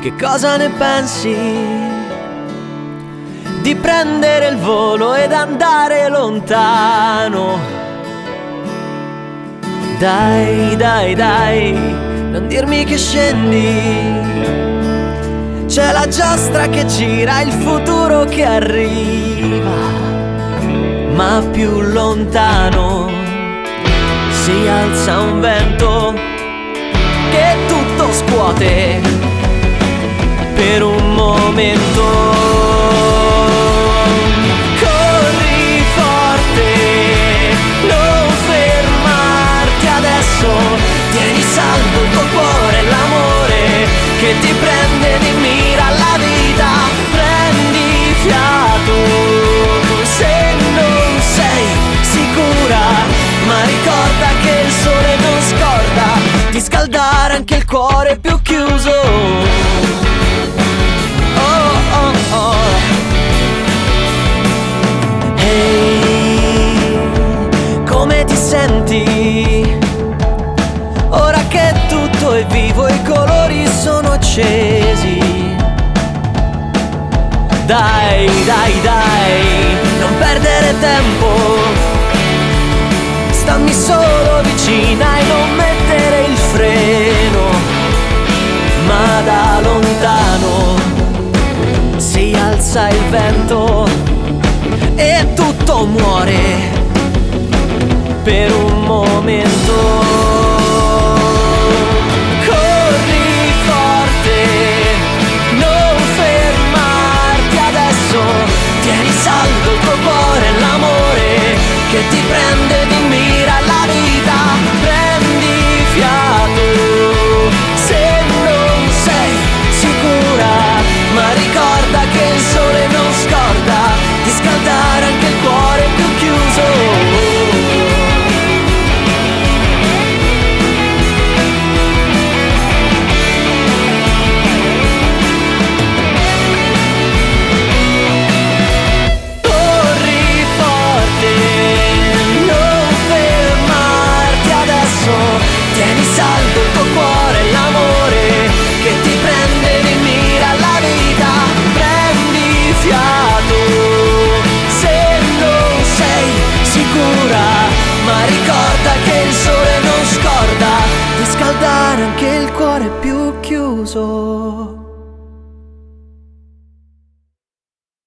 Che cosa ne pensi di prendere il volo ed andare lontano? Dai, dai, dai, non dirmi che scendi. C'è la giostra che gira, il futuro che arriva, ma più lontano si alza un vento che tutto scuote per un momento. Corri forte, non fermarti adesso, tieni saldo il tuo cuore, l'amore che ti prende di mira la vita. Prendi fiato se non sei sicura, ma ricorda che il sole non scorda di scaldare anche il cuore più chiuso. Oh oh oh. Ehi, come ti senti? Ora che tutto è vivo e i colori sono accesi. Dai, dai, dai, non perdere tempo. Stammi solo vicina e non mettere il freno. Ma da lontano si alza il vento e tutto muore per un momento. Tieni saldo il tuo cuore, l'amore che ti prende di mira la vita. Prendi fiato se non sei sicura, ma ricorda che il sole non scorda di scaldare anche il cuore più chiuso. Tieni saldo il tuo cuore, l'amore che ti prende di mira la vita. Prendi fiato se non sei sicura, ma ricorda che il sole non scorda di scaldare anche il cuore più chiuso.